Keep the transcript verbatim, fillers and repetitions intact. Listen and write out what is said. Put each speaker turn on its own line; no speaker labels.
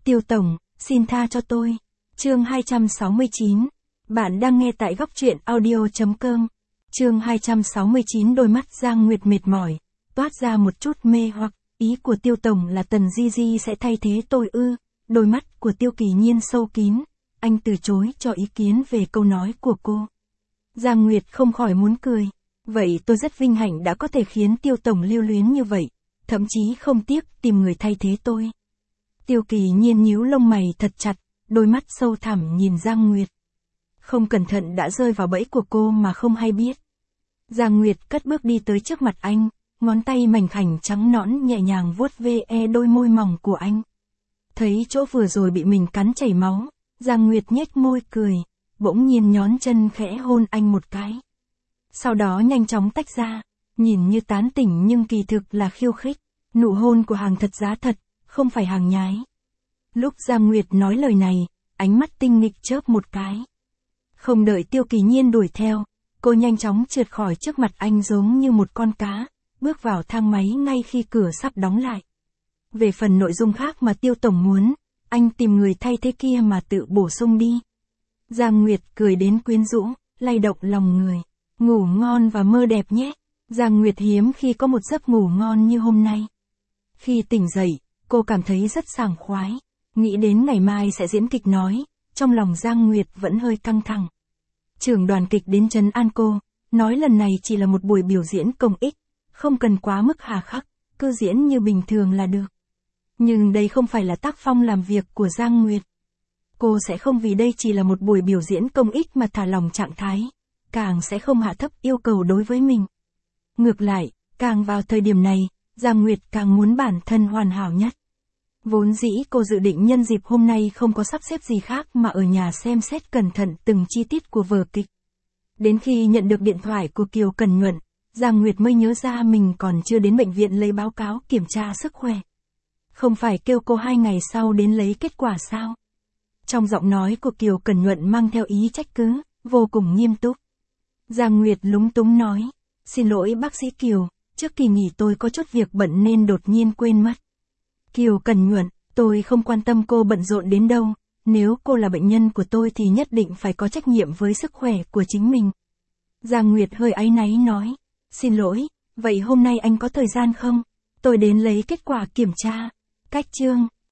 Tiêu Tổng, xin tha cho tôi. Chương hai trăm sáu mươi chín. Bạn đang nghe tại góc truyện audio chấm com. Chương hai trăm sáu mươi chín. Đôi mắt Giang Nguyệt mệt mỏi, toát ra một chút mê hoặc. Ý của Tiêu Tổng là Tần Di Di sẽ thay thế tôi ư? Đôi mắt của Tiêu Kỳ Nhiên sâu kín. Anh từ chối cho ý kiến về câu nói của cô. Giang Nguyệt không khỏi muốn cười. Vậy tôi rất vinh hạnh đã có thể khiến Tiêu Tổng lưu luyến như vậy, thậm chí không tiếc tìm người thay thế tôi. Tiêu Kỳ Nhiên nhíu lông mày thật chặt, đôi mắt sâu thẳm nhìn Giang Nguyệt. Không cẩn thận đã rơi vào bẫy của cô mà không hay biết. Giang Nguyệt cất bước đi tới trước mặt anh, ngón tay mảnh khảnh trắng nõn nhẹ nhàng vuốt ve đôi môi mỏng của anh. Thấy chỗ vừa rồi bị mình cắn chảy máu, Giang Nguyệt nhếch môi cười, bỗng nhiên nhón chân khẽ hôn anh một cái. Sau đó nhanh chóng tách ra, nhìn như tán tỉnh nhưng kỳ thực là khiêu khích, nụ hôn của hàng thật giá thật, không phải hàng nhái. Lúc Giang Nguyệt nói lời này, ánh mắt tinh nghịch chớp một cái. Không đợi Tiêu Kỳ Nhiên đuổi theo, cô nhanh chóng trượt khỏi trước mặt anh giống như một con cá, bước vào thang máy ngay khi cửa sắp đóng lại. Về phần nội dung khác mà Tiêu Tổng muốn, anh tìm người thay thế kia mà tự bổ sung đi. Giang Nguyệt cười đến quyến rũ, lay động lòng người. Ngủ ngon và mơ đẹp nhé. Giang Nguyệt hiếm khi có một giấc ngủ ngon như hôm nay. Khi tỉnh dậy, cô cảm thấy rất sảng khoái. Nghĩ đến ngày mai sẽ diễn kịch nói, trong lòng Giang Nguyệt vẫn hơi căng thẳng. Trưởng đoàn kịch đến trấn an cô, nói lần này chỉ là một buổi biểu diễn công ích, không cần quá mức hà khắc, cứ diễn như bình thường là được. Nhưng đây không phải là tác phong làm việc của Giang Nguyệt. Cô sẽ không vì đây chỉ là một buổi biểu diễn công ích mà thả lỏng trạng thái, càng sẽ không hạ thấp yêu cầu đối với mình. Ngược lại, càng vào thời điểm này, Giang Nguyệt càng muốn bản thân hoàn hảo nhất. Vốn dĩ cô dự định nhân dịp hôm nay không có sắp xếp gì khác mà ở nhà xem xét cẩn thận từng chi tiết của vở kịch. Đến khi nhận được điện thoại của Kiều Cẩn Nhuận, Giang Nguyệt mới nhớ ra mình còn chưa đến bệnh viện lấy báo cáo kiểm tra sức khỏe. Không phải kêu cô hai ngày sau đến lấy kết quả sao? Trong giọng nói của Kiều Cẩn Nhuận mang theo ý trách cứ, vô cùng nghiêm túc. Giang Nguyệt lúng túng nói, xin lỗi bác sĩ Kiều, trước kỳ nghỉ tôi có chút việc bận nên đột nhiên quên mất. Kiều Cẩn Nhuận, tôi không quan tâm cô bận rộn đến đâu, nếu cô là bệnh nhân của tôi thì nhất định phải có trách nhiệm với sức khỏe của chính mình. Giang Nguyệt hơi áy náy nói, xin lỗi, vậy hôm nay anh có thời gian không? Tôi đến lấy kết quả kiểm tra. Cách chương,